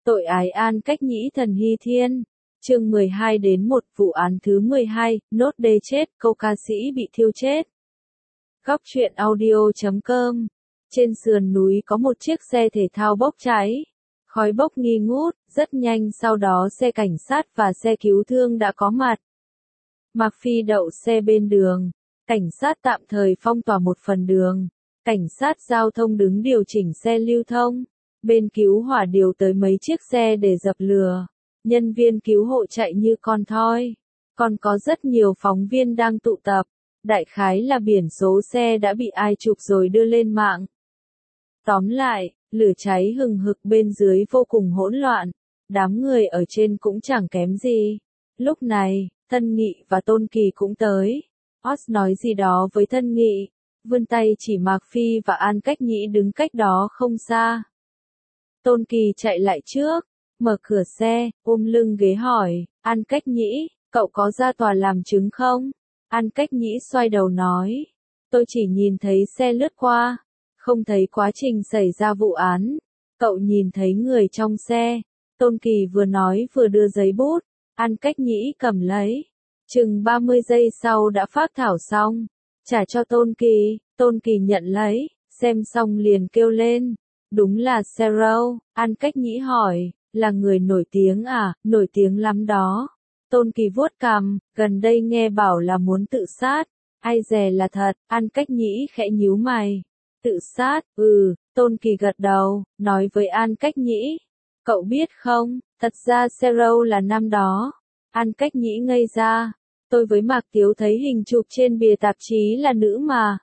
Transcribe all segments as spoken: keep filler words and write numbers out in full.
Tội ái An Cách Nhĩ Thần Hy Thiên. Chương mười hai đến một vụ án thứ mười hai, nốt đê chết, câu ca sĩ bị thiêu chết. Góc truyện audio chấm com. Trên sườn núi có một chiếc xe thể thao bốc cháy. Khói bốc nghi ngút, rất nhanh sau đó xe cảnh sát và xe cứu thương đã có mặt. Mạc Phi đậu xe bên đường. Cảnh sát tạm thời phong tỏa một phần đường. Cảnh sát giao thông đứng điều chỉnh xe lưu thông. Bên cứu hỏa điều tới mấy chiếc xe để dập lửa. Nhân viên cứu hộ chạy như con thoi. Còn có rất nhiều phóng viên đang tụ tập. Đại khái là biển số xe đã bị ai chụp rồi đưa lên mạng. Tóm lại, lửa cháy hừng hực bên dưới vô cùng hỗn loạn. Đám người ở trên cũng chẳng kém gì. Lúc này, Thân Nghị và Tôn Kỳ cũng tới. Oz nói gì đó với Thân Nghị. Vươn tay chỉ Mạc Phi và An Cách Nhĩ đứng cách đó không xa. Tôn Kỳ chạy lại trước, mở cửa xe, ôm lưng ghế hỏi, An Cách Nhĩ, cậu có ra tòa làm chứng không? An Cách Nhĩ xoay đầu nói, tôi chỉ nhìn thấy xe lướt qua, không thấy quá trình xảy ra vụ án. Cậu nhìn thấy người trong xe. Tôn Kỳ vừa nói vừa đưa giấy bút, An Cách Nhĩ cầm lấy. Chừng ba mươi giây sau đã phác thảo xong, trả cho Tôn Kỳ. Tôn Kỳ nhận lấy, xem xong liền kêu lên. Đúng là Zero. An Cách Nhĩ hỏi, là người nổi tiếng à? Nổi tiếng lắm đó. Tôn Kỳ vuốt cằm, gần đây nghe bảo là muốn tự sát. Ai dè là thật. An Cách Nhĩ khẽ nhíu mày. Tự sát? Ừ. Tôn Kỳ gật đầu, nói với An Cách Nhĩ. Cậu biết không, thật ra Zero là năm đó. An Cách Nhĩ ngây ra. Tôi với Mạc Tiếu thấy hình chụp trên bìa tạp chí là nữ mà.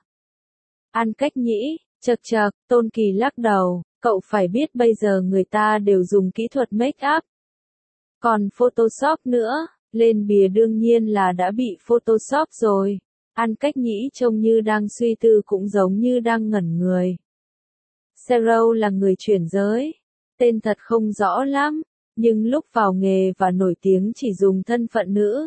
An Cách Nhĩ, chậc chậc, Tôn Kỳ lắc đầu, cậu phải biết bây giờ người ta đều dùng kỹ thuật make up. Còn Photoshop nữa, lên bìa đương nhiên là đã bị Photoshop rồi. An Cách Nhĩ trông như đang suy tư cũng giống như đang ngẩn người. Zero là người chuyển giới. Tên thật không rõ lắm, nhưng lúc vào nghề và nổi tiếng chỉ dùng thân phận nữ.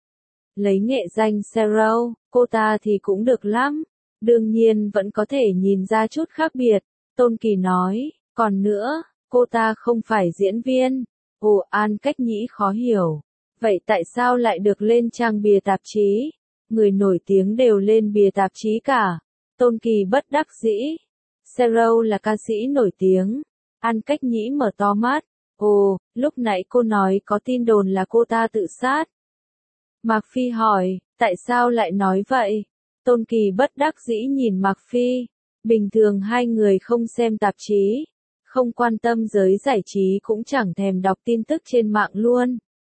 Lấy nghệ danh Zero, cô ta thì cũng được lắm. Đương nhiên vẫn có thể nhìn ra chút khác biệt. Tôn Kỳ nói, còn nữa, cô ta không phải diễn viên. Ồ, An Cách Nhĩ khó hiểu. Vậy tại sao lại được lên trang bìa tạp chí? Người nổi tiếng đều lên bìa tạp chí cả. Tôn Kỳ bất đắc dĩ. Zero là ca sĩ nổi tiếng. An Cách Nhĩ mở to mắt. Ồ, lúc nãy cô nói có tin đồn là cô ta tự sát. Mạc Phi hỏi, tại sao lại nói vậy? Tôn Kỳ bất đắc dĩ nhìn Mạc Phi. Bình thường hai người không xem tạp chí, không quan tâm giới giải trí cũng chẳng thèm đọc tin tức trên mạng luôn.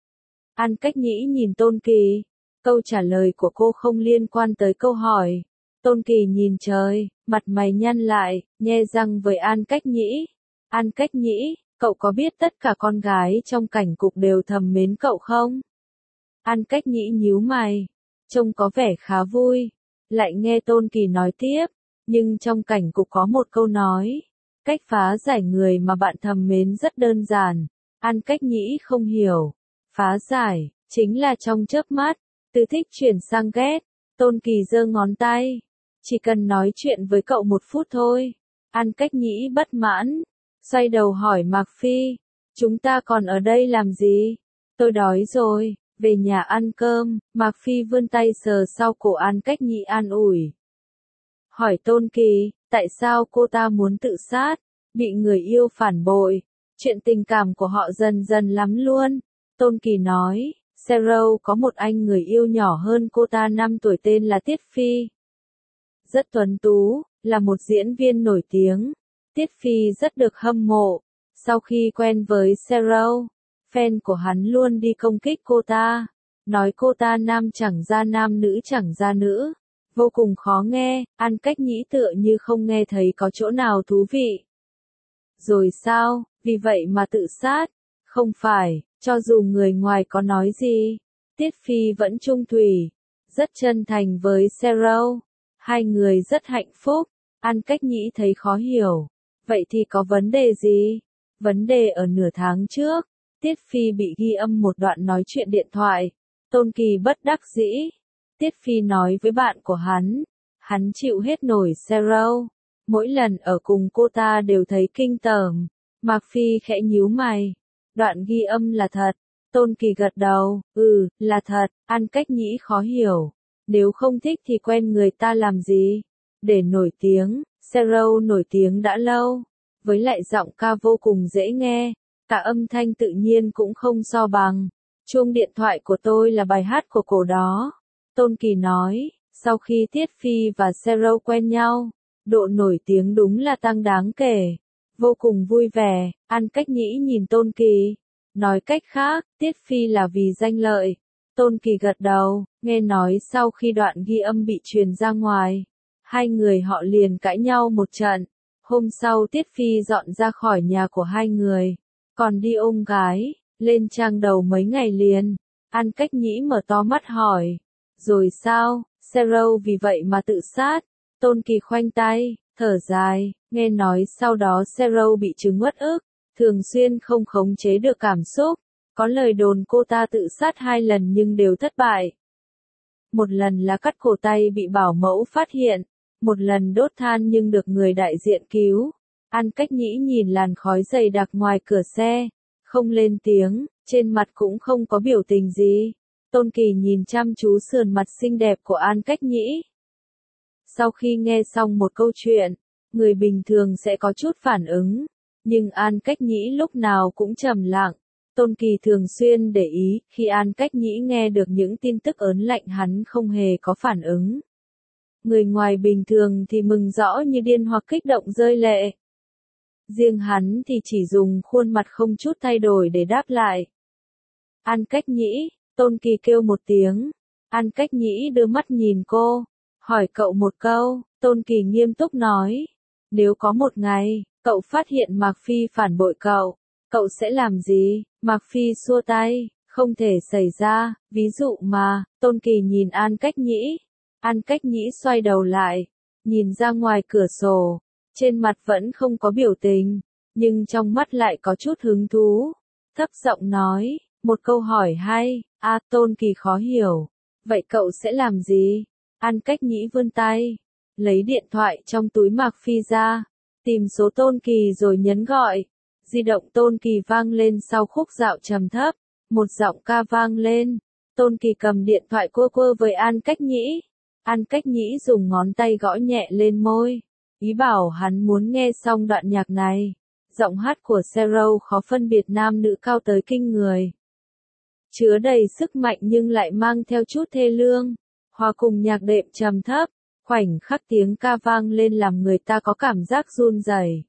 An Cách Nhĩ nhìn Tôn Kỳ. Câu trả lời của cô không liên quan tới câu hỏi. Tôn Kỳ nhìn trời, mặt mày nhăn lại, nhe răng với An Cách Nhĩ. An Cách Nhĩ, cậu có biết tất cả con gái trong cảnh cục đều thầm mến cậu không? An Cách Nhĩ nhíu mày, trông có vẻ khá vui. Lại nghe Tôn Kỳ nói tiếp, nhưng trong cảnh cục có một câu nói, cách phá giải người mà bạn thầm mến rất đơn giản. An Cách Nhĩ không hiểu, phá giải, chính là trong chớp mắt, từ thích chuyển sang ghét. Tôn Kỳ giơ ngón tay, chỉ cần nói chuyện với cậu một phút thôi. An Cách Nhĩ bất mãn, xoay đầu hỏi Mạc Phi, chúng ta còn ở đây làm gì? Tôi đói rồi. Về nhà ăn cơm. Mạc Phi vươn tay sờ sau cổ An Cách Nhĩ an ủi. Hỏi Tôn Kỳ, tại sao cô ta muốn tự sát? Bị người yêu phản bội. Chuyện tình cảm của họ dần dần lắm luôn. Tôn Kỳ nói, Zero có một anh người yêu nhỏ hơn cô ta năm tuổi tên là Tiết Phi. Rất tuấn tú, là một diễn viên nổi tiếng. Tiết Phi rất được hâm mộ. Sau khi quen với Zero, fan của hắn luôn đi công kích cô ta, nói cô ta nam chẳng ra nam nữ chẳng ra nữ, vô cùng khó nghe. An Cách Nhĩ tựa như không nghe thấy có chỗ nào thú vị. Rồi sao, vì vậy mà tự sát? Không phải, cho dù người ngoài có nói gì, Tiết Phi vẫn trung thủy, rất chân thành với Zero. Hai người rất hạnh phúc. An Cách Nhĩ thấy khó hiểu. Vậy thì có vấn đề gì? Vấn đề ở nửa tháng trước. Tiết Phi bị ghi âm một đoạn nói chuyện điện thoại. Tôn Kỳ bất đắc dĩ. Tiết Phi nói với bạn của hắn. Hắn chịu hết nổi Zero. Mỗi lần ở cùng cô ta đều thấy kinh tởm. Mạc Phi khẽ nhíu mày. Đoạn ghi âm là thật. Tôn Kỳ gật đầu, ừ, là thật. An Cách Nhĩ khó hiểu. Nếu không thích thì quen người ta làm gì? Để nổi tiếng, Zero nổi tiếng đã lâu. Với lại giọng ca vô cùng dễ nghe. Cả âm thanh tự nhiên cũng không so bằng. Chuông điện thoại của tôi là bài hát của cổ đó. Tôn Kỳ nói, sau khi Tiết Phi và Zero quen nhau, độ nổi tiếng đúng là tăng đáng kể. Vô cùng vui vẻ, An Cách Nhĩ nhìn Tôn Kỳ. Nói cách khác, Tiết Phi là vì danh lợi. Tôn Kỳ gật đầu, nghe nói sau khi đoạn ghi âm bị truyền ra ngoài, hai người họ liền cãi nhau một trận. Hôm sau Tiết Phi dọn ra khỏi nhà của hai người, còn đi ôm gái, lên trang đầu mấy ngày liền. An Cách Nhĩ mở to mắt hỏi, rồi sao, Zero vì vậy mà tự sát? Tôn Kỳ khoanh tay, thở dài, nghe nói sau đó Zero bị chứng uất ức, thường xuyên không khống chế được cảm xúc. Có lời đồn cô ta tự sát hai lần nhưng đều thất bại. Một lần là cắt cổ tay bị bảo mẫu phát hiện, một lần đốt than nhưng được người đại diện cứu. An Cách Nhĩ nhìn làn khói dày đặc ngoài cửa xe, không lên tiếng, trên mặt cũng không có biểu tình gì. Tôn Kỳ nhìn chăm chú sườn mặt xinh đẹp của An Cách Nhĩ. Sau khi nghe xong một câu chuyện, người bình thường sẽ có chút phản ứng, nhưng An Cách Nhĩ lúc nào cũng trầm lặng. Tôn Kỳ thường xuyên để ý, khi An Cách Nhĩ nghe được những tin tức ớn lạnh hắn không hề có phản ứng. Người ngoài bình thường thì mừng rõ như điên hoặc kích động rơi lệ. Riêng hắn thì chỉ dùng khuôn mặt không chút thay đổi để đáp lại. An Cách Nhĩ, Tôn Kỳ kêu một tiếng. An Cách Nhĩ đưa mắt nhìn cô, hỏi cậu một câu. Tôn Kỳ nghiêm túc nói, nếu có một ngày, cậu phát hiện Mạc Phi phản bội cậu, cậu sẽ làm gì? Mạc Phi xua tay, không thể xảy ra, ví dụ mà. Tôn Kỳ nhìn An Cách Nhĩ. An Cách Nhĩ xoay đầu lại, nhìn ra ngoài cửa sổ, trên mặt vẫn không có biểu tình, nhưng trong mắt lại có chút hứng thú. Thấp giọng nói, một câu hỏi hay. A, Tôn Kỳ khó hiểu, vậy cậu sẽ làm gì? An Cách Nhĩ vươn tay, lấy điện thoại trong túi Mạc Phi ra, tìm số Tôn Kỳ rồi nhấn gọi. Di động Tôn Kỳ vang lên sau khúc dạo trầm thấp, một giọng ca vang lên. Tôn Kỳ cầm điện thoại quơ quơ với An Cách Nhĩ. An Cách Nhĩ dùng ngón tay gõ nhẹ lên môi, ý bảo hắn muốn nghe xong đoạn nhạc này. Giọng hát của Zero khó phân biệt nam nữ cao tới kinh người, chứa đầy sức mạnh nhưng lại mang theo chút thê lương, hòa cùng nhạc đệm trầm thấp. Khoảnh khắc tiếng ca vang lên làm người ta có cảm giác run rẩy.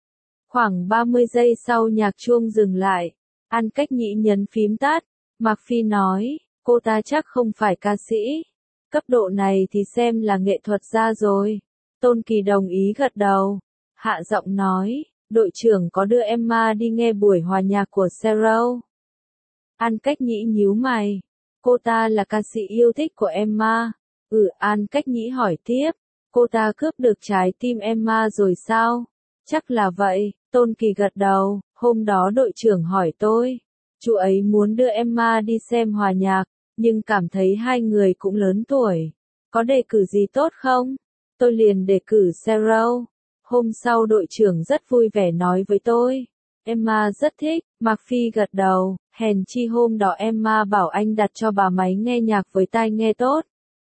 Khoảng ba mươi giây sau nhạc chuông dừng lại, An Cách Nhĩ nhấn phím tắt. Mạc Phi nói, cô ta chắc không phải ca sĩ. Cấp độ này thì xem là nghệ thuật gia rồi. Tôn Kỳ đồng ý gật đầu. Hạ giọng nói, đội trưởng có đưa Emma đi nghe buổi hòa nhạc của Zero. An Cách Nhĩ nhíu mày. Cô ta là ca sĩ yêu thích của Emma. Ừ, An Cách Nhĩ hỏi tiếp. Cô ta cướp được trái tim Emma rồi sao? Chắc là vậy. Tôn Kỳ gật đầu. Hôm đó đội trưởng hỏi tôi, chú ấy muốn đưa Emma đi xem hòa nhạc, nhưng cảm thấy hai người cũng lớn tuổi. Có đề cử gì tốt không? Tôi liền đề cử Zero. Hôm sau đội trưởng rất vui vẻ nói với tôi, Emma rất thích. Mạc Phi gật đầu, hèn chi hôm đó Emma bảo anh đặt cho bà máy nghe nhạc với tai nghe tốt.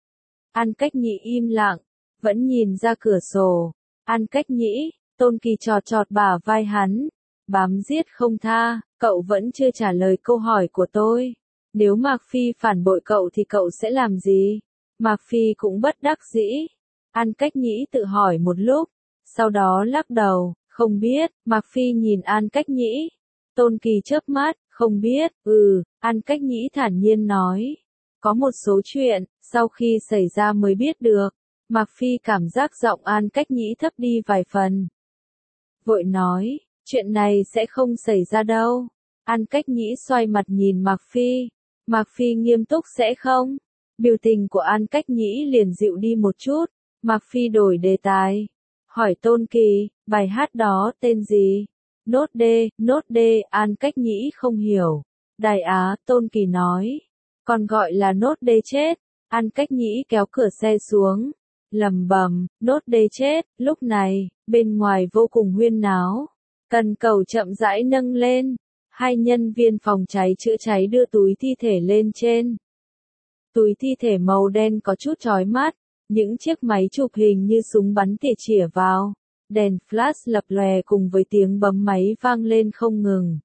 An Cách Nhĩ im lặng, vẫn nhìn ra cửa sổ. An Cách Nhĩ, Tôn Kỳ chọt chọt bả vai hắn, bám giết không tha. Cậu vẫn chưa trả lời câu hỏi của tôi. Nếu Mạc Phi phản bội cậu thì cậu sẽ làm gì? Mạc Phi cũng bất đắc dĩ. An Cách Nhĩ tự hỏi một lúc, sau đó lắc đầu, không biết. Mạc Phi nhìn An Cách Nhĩ. Tôn Kỳ chớp mắt, không biết. Ừ, An Cách Nhĩ thản nhiên nói. Có một số chuyện, sau khi xảy ra mới biết được. Mạc Phi cảm giác giọng An Cách Nhĩ thấp đi vài phần. Vội nói, chuyện này sẽ không xảy ra đâu. An Cách Nhĩ xoay mặt nhìn Mạc Phi. Mạc Phi nghiêm túc sẽ không? Biểu tình của An Cách Nhĩ liền dịu đi một chút. Mạc Phi đổi đề tài. Hỏi Tôn Kỳ, bài hát đó tên gì? Nốt D, nốt D. An Cách Nhĩ không hiểu. Đài Á, Tôn Kỳ nói. Còn gọi là nốt D chết. An Cách Nhĩ kéo cửa xe xuống, lầm bầm, nốt D chết. Lúc này, bên ngoài vô cùng huyên náo. Cần cầu chậm rãi nâng lên. Hai nhân viên phòng cháy chữa cháy đưa túi thi thể lên trên. Túi thi thể màu đen có chút chói mắt, những chiếc máy chụp hình như súng bắn tỉa chĩa vào. Đèn flash lập lòe cùng với tiếng bấm máy vang lên không ngừng.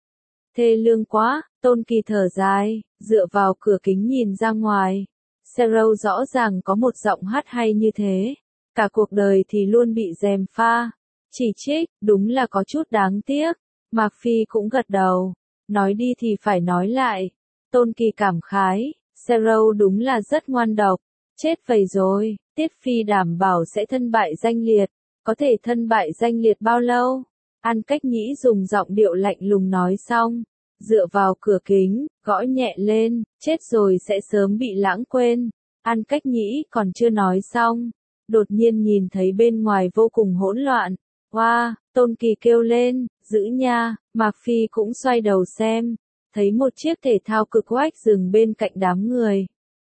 Thê lương quá, Tôn Kỳ thở dài, dựa vào cửa kính nhìn ra ngoài. Sarah rõ ràng có một giọng hát hay như thế. Cả cuộc đời thì luôn bị gièm pha. Chỉ trích, đúng là có chút đáng tiếc. Mạc Phi cũng gật đầu. Nói đi thì phải nói lại. Tôn Kỳ cảm khái. Sarah đúng là rất ngoan độc. Chết vậy rồi, Tiết Phi đảm bảo sẽ thân bại danh liệt. Có thể thân bại danh liệt bao lâu? An Cách Nhĩ dùng giọng điệu lạnh lùng nói xong. Dựa vào cửa kính, gõ nhẹ lên, chết rồi sẽ sớm bị lãng quên. An Cách Nhĩ còn chưa nói xong. Đột nhiên nhìn thấy bên ngoài vô cùng hỗn loạn. Wow, Tôn Kỳ kêu lên, giữ nha, Mạc Phi cũng xoay đầu xem. Thấy một chiếc thể thao cực oách dừng bên cạnh đám người.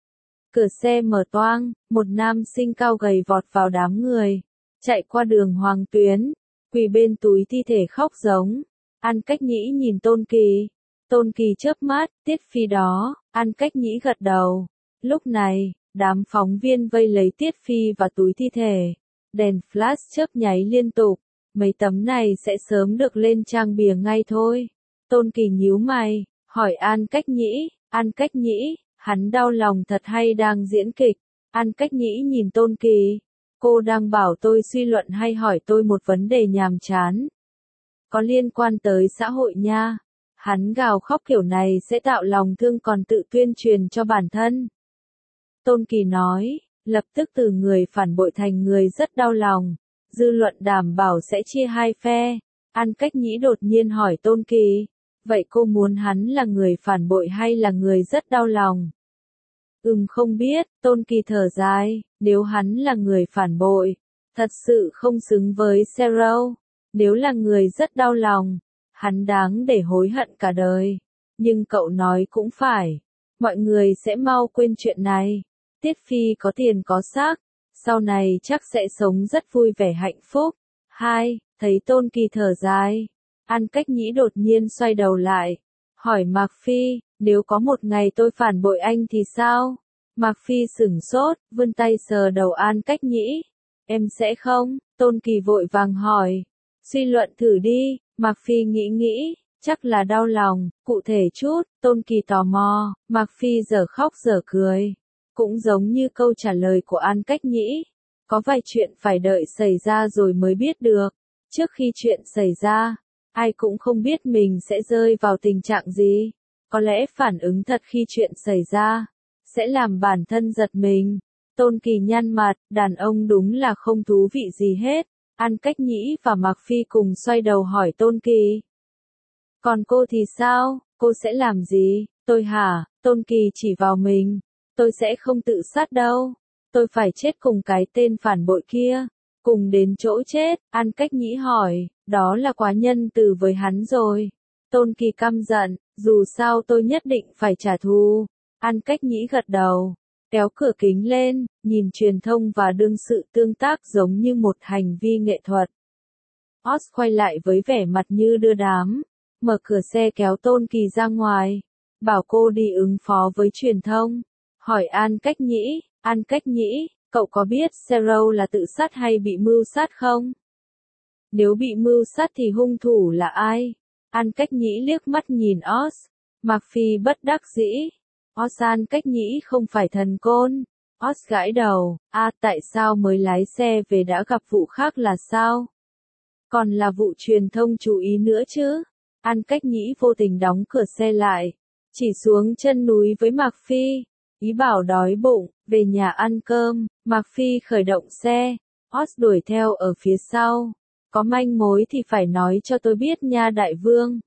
Cửa xe mở toang, một nam sinh cao gầy vọt vào đám người. Chạy qua đường Hoàng Tuyến, quỳ bên túi thi thể khóc giống. An Cách Nhĩ nhìn Tôn Kỳ. Tôn Kỳ chớp mắt, Tiết Phi đó, An Cách Nhĩ gật đầu. Lúc này, đám phóng viên vây lấy Tiết Phi và túi thi thể. Đèn flash chớp nháy liên tục. Mấy tấm này sẽ sớm được lên trang bìa ngay thôi. Tôn Kỳ nhíu mày, hỏi An Cách Nhĩ, An Cách Nhĩ, hắn đau lòng thật hay đang diễn kịch? An Cách Nhĩ nhìn Tôn Kỳ. Cô đang bảo tôi suy luận hay hỏi tôi một vấn đề nhàm chán? Có liên quan tới xã hội nha. Hắn gào khóc kiểu này sẽ tạo lòng thương còn tự tuyên truyền cho bản thân. Tôn Kỳ nói, lập tức từ người phản bội thành người rất đau lòng. Dư luận đảm bảo sẽ chia hai phe. An Cách Nhĩ đột nhiên hỏi Tôn Kỳ. Vậy cô muốn hắn là người phản bội hay là người rất đau lòng? Ừm không biết, Tôn Kỳ thở dài. Nếu hắn là người phản bội, thật sự không xứng với Sarah. Nếu là người rất đau lòng, hắn đáng để hối hận cả đời. Nhưng cậu nói cũng phải. Mọi người sẽ mau quên chuyện này. Tiết Phi có tiền có xác. Sau này chắc sẽ sống rất vui vẻ hạnh phúc. Hai, thấy Tôn Kỳ thở dài. An Cách Nhĩ đột nhiên xoay đầu lại. Hỏi Mạc Phi, nếu có một ngày tôi phản bội anh thì sao? Mạc Phi sửng sốt, vươn tay sờ đầu An Cách Nhĩ. Em sẽ không? Tôn Kỳ vội vàng hỏi. Suy luận thử đi. Mạc Phi nghĩ nghĩ, chắc là đau lòng, cụ thể chút. Tôn Kỳ tò mò. Mạc Phi giờ khóc giờ cười. Cũng giống như câu trả lời của An Cách Nhĩ. Có vài chuyện phải đợi xảy ra rồi mới biết được. Trước khi chuyện xảy ra, ai cũng không biết mình sẽ rơi vào tình trạng gì. Có lẽ phản ứng thật khi chuyện xảy ra sẽ làm bản thân giật mình. Tôn Kỳ nhăn mặt, đàn ông đúng là không thú vị gì hết. An Cách Nhĩ và Mạc Phi cùng xoay đầu hỏi Tôn Kỳ. Còn cô thì sao? Cô sẽ làm gì? Tôi hả? Tôn Kỳ chỉ vào mình. Tôi sẽ không tự sát đâu. Tôi phải chết cùng cái tên phản bội kia. Cùng đến chỗ chết. An Cách Nhĩ hỏi. Đó là quá nhân từ với hắn rồi. Tôn Kỳ căm giận. Dù sao tôi nhất định phải trả thù. An Cách Nhĩ gật đầu. Kéo cửa kính lên. Nhìn truyền thông và đương sự tương tác giống như một hành vi nghệ thuật. Oz quay lại với vẻ mặt như đưa đám. Mở cửa xe kéo Tôn Kỳ ra ngoài. Bảo cô đi ứng phó với truyền thông. Hỏi An Cách Nhĩ, An Cách Nhĩ, cậu có biết Sarah là tự sát hay bị mưu sát không? Nếu bị mưu sát thì hung thủ là ai? An Cách Nhĩ liếc mắt nhìn Oz. Mạc Phi bất đắc dĩ. Oz An Cách Nhĩ không phải thần côn. Oz gãi đầu. À tại sao mới lái xe về đã gặp vụ khác là sao? Còn là vụ truyền thông chú ý nữa chứ? An Cách Nhĩ vô tình đóng cửa xe lại. Chỉ xuống chân núi với Mạc Phi. Ý bảo đói bụng, về nhà ăn cơm. Mạc Phi khởi động xe. Oz đuổi theo ở phía sau. Có manh mối thì phải nói cho tôi biết nha đại vương.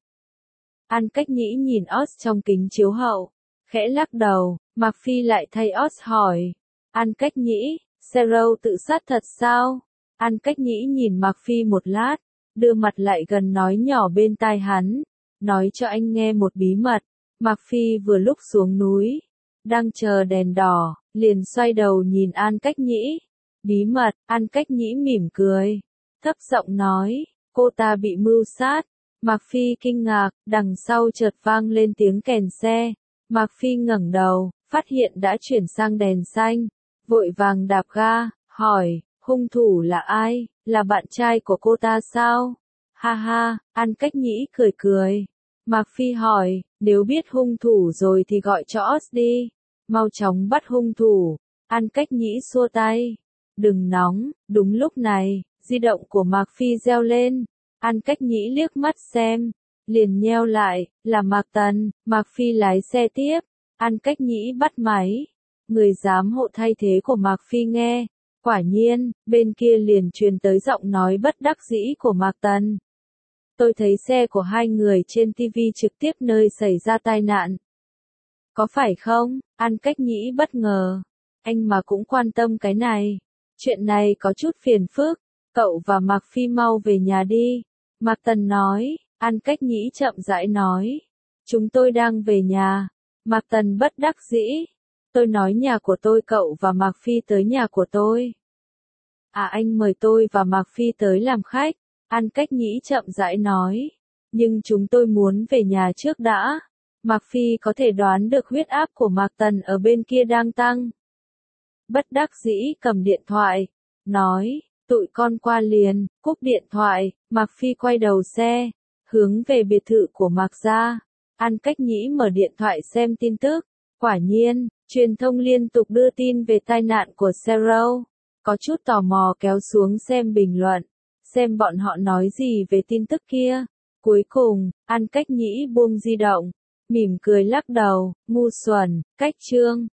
An Cách Nhĩ nhìn Oz trong kính chiếu hậu. Khẽ lắc đầu. Mạc Phi lại thay Oz hỏi. An Cách Nhĩ, Sarah tự sát thật sao? An Cách Nhĩ nhìn Mạc Phi một lát. Đưa mặt lại gần nói nhỏ bên tai hắn. Nói cho anh nghe một bí mật. Mạc Phi vừa lúc xuống núi. Đang chờ đèn đỏ, liền xoay đầu nhìn An Cách Nhĩ. Bí mật, An Cách Nhĩ mỉm cười. Thấp giọng nói, cô ta bị mưu sát. Mạc Phi kinh ngạc, đằng sau chợt vang lên tiếng kèn xe. Mạc Phi ngẩng đầu, phát hiện đã chuyển sang đèn xanh, vội vàng đạp ga, hỏi, hung thủ là ai, là bạn trai của cô ta sao? Ha ha, An Cách Nhĩ cười cười. Mạc Phi hỏi, nếu biết hung thủ rồi thì gọi cho Oz đi, mau chóng bắt hung thủ. An Cách Nhĩ xua tay, đừng nóng. Đúng lúc này, di động của Mạc Phi reo lên. An Cách Nhĩ liếc mắt xem, liền nheo lại, là Mạc Tần. Mạc Phi lái xe tiếp, An Cách Nhĩ bắt máy. Người giám hộ thay thế của Mạc Phi nghe, quả nhiên, bên kia liền truyền tới giọng nói bất đắc dĩ của Mạc Tần. Tôi thấy xe của hai người trên ti vi trực tiếp nơi xảy ra tai nạn. Có phải không? An Cách Nhĩ bất ngờ. Anh mà cũng quan tâm cái này. Chuyện này có chút phiền phức. Cậu và Mạc Phi mau về nhà đi. Mạc Tần nói. An Cách Nhĩ chậm rãi nói. Chúng tôi đang về nhà. Mạc Tần bất đắc dĩ. Tôi nói nhà của tôi, cậu và Mạc Phi tới nhà của tôi. À, anh mời tôi và Mạc Phi tới làm khách. An Cách Nhĩ chậm rãi nói. Nhưng chúng tôi muốn về nhà trước đã. Mạc Phi có thể đoán được huyết áp của Mạc Tần ở bên kia đang tăng. Bất đắc dĩ cầm điện thoại. Nói, tụi con qua liền. Cúp điện thoại, Mạc Phi quay đầu xe, hướng về biệt thự của Mạc gia. An Cách Nhĩ mở điện thoại xem tin tức. Quả nhiên, truyền thông liên tục đưa tin về tai nạn của Zero. Có chút tò mò kéo xuống xem bình luận, xem bọn họ nói gì về tin tức kia. Cuối cùng, An Cách Nhĩ buông di động, mỉm cười lắc đầu, ngu xuẩn, cách chương.